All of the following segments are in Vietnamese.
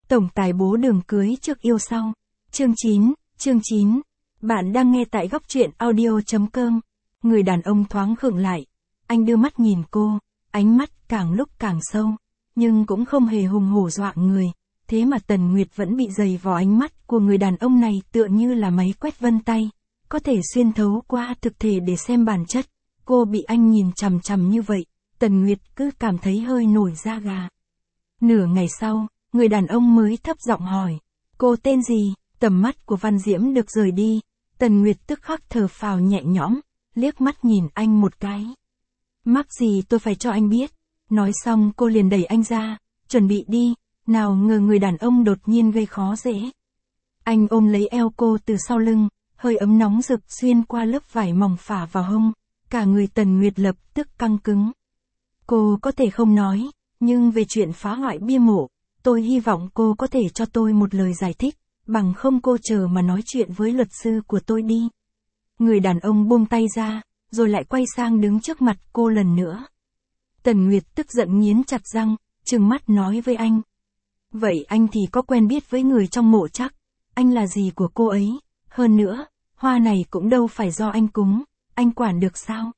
Tổng tài bố đường cưới trước yêu sau. Chương 9. Bạn đang nghe tại góc truyện audio.com. Người đàn ông thoáng khựng lại. Anh đưa mắt nhìn cô, ánh mắt càng lúc càng sâu, nhưng cũng không hề hùng hổ dọa người. Thế mà Tần Nguyệt vẫn bị dày vò, ánh mắt của người đàn ông này tựa như là máy quét vân tay, có thể xuyên thấu qua thực thể để xem bản chất. Cô bị anh nhìn chằm chằm như vậy, Tần Nguyệt cứ cảm thấy hơi nổi da gà. Nửa ngày sau, người đàn ông mới thấp giọng hỏi, cô tên gì? Tầm mắt của Văn Diễm được rời đi, Tần Nguyệt tức khắc thở phào nhẹ nhõm, liếc mắt nhìn anh một cái. Mắc gì tôi phải cho anh biết. Nói xong cô liền đẩy anh ra, chuẩn bị đi, nào ngờ người đàn ông đột nhiên gây khó dễ. Anh ôm lấy eo cô từ sau lưng, hơi ấm nóng rực xuyên qua lớp vải mỏng phả vào hông, cả người Tần Nguyệt lập tức căng cứng. Cô có thể không nói, nhưng về chuyện phá hoại bia mộ, tôi hy vọng cô có thể cho tôi một lời giải thích, bằng không cô chờ mà nói chuyện với luật sư của tôi đi. Người đàn ông buông tay ra, rồi lại quay sang đứng trước mặt cô lần nữa. Tần Nguyệt tức giận nghiến chặt răng, trừng mắt nói với anh. Vậy anh thì có quen biết với người trong mộ chắc? Anh là gì của cô ấy? Hơn nữa, hoa này cũng đâu phải do anh cúng, anh quản được sao?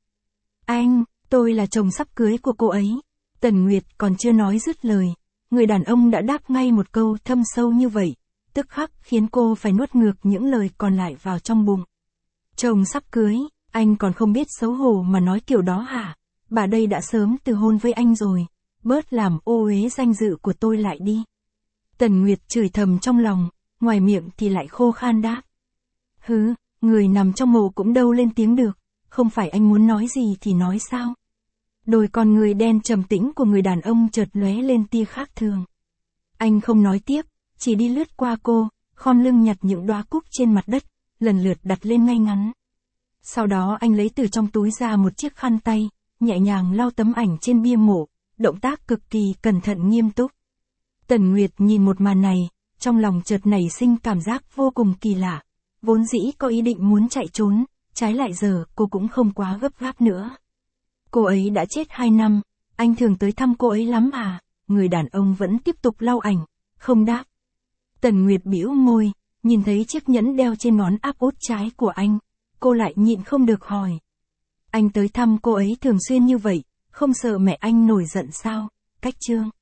Tôi là chồng sắp cưới của cô ấy. Tần Nguyệt còn chưa nói dứt lời, người đàn ông đã đáp ngay một câu thâm sâu như vậy, tức khắc khiến cô phải nuốt ngược những lời còn lại vào trong bụng. Chồng sắp cưới, anh còn không biết xấu hổ mà nói kiểu đó hả? Bà đây đã sớm từ hôn với anh rồi, bớt làm ô uế danh dự của tôi lại đi. Tần Nguyệt chửi thầm trong lòng, ngoài miệng thì lại khô khan đáp. Hứ, người nằm trong mộ cũng đâu lên tiếng được, không phải anh muốn nói gì thì nói sao? Đôi con người đen trầm tĩnh của người đàn ông chợt lóe lên tia khác thường. Anh không nói tiếp, chỉ đi lướt qua cô, khom lưng nhặt những đóa cúc trên mặt đất, lần lượt đặt lên ngay ngắn. Sau đó anh lấy từ trong túi ra một chiếc khăn tay, nhẹ nhàng lau tấm ảnh trên bia mộ, động tác cực kỳ cẩn thận nghiêm túc. Tần Nguyệt nhìn một màn này, trong lòng chợt nảy sinh cảm giác vô cùng kỳ lạ. Vốn dĩ có ý định muốn chạy trốn, trái lại giờ cô cũng không quá gấp gáp nữa. Cô ấy đã chết 2 năm, anh thường tới thăm cô ấy lắm à? Người đàn ông vẫn tiếp tục lau ảnh, không đáp. Tần Nguyệt bĩu môi, nhìn thấy chiếc nhẫn đeo trên ngón áp út trái của anh, cô lại nhịn không được hỏi. Anh tới thăm cô ấy thường xuyên như vậy, không sợ mẹ anh nổi giận sao? Cách chương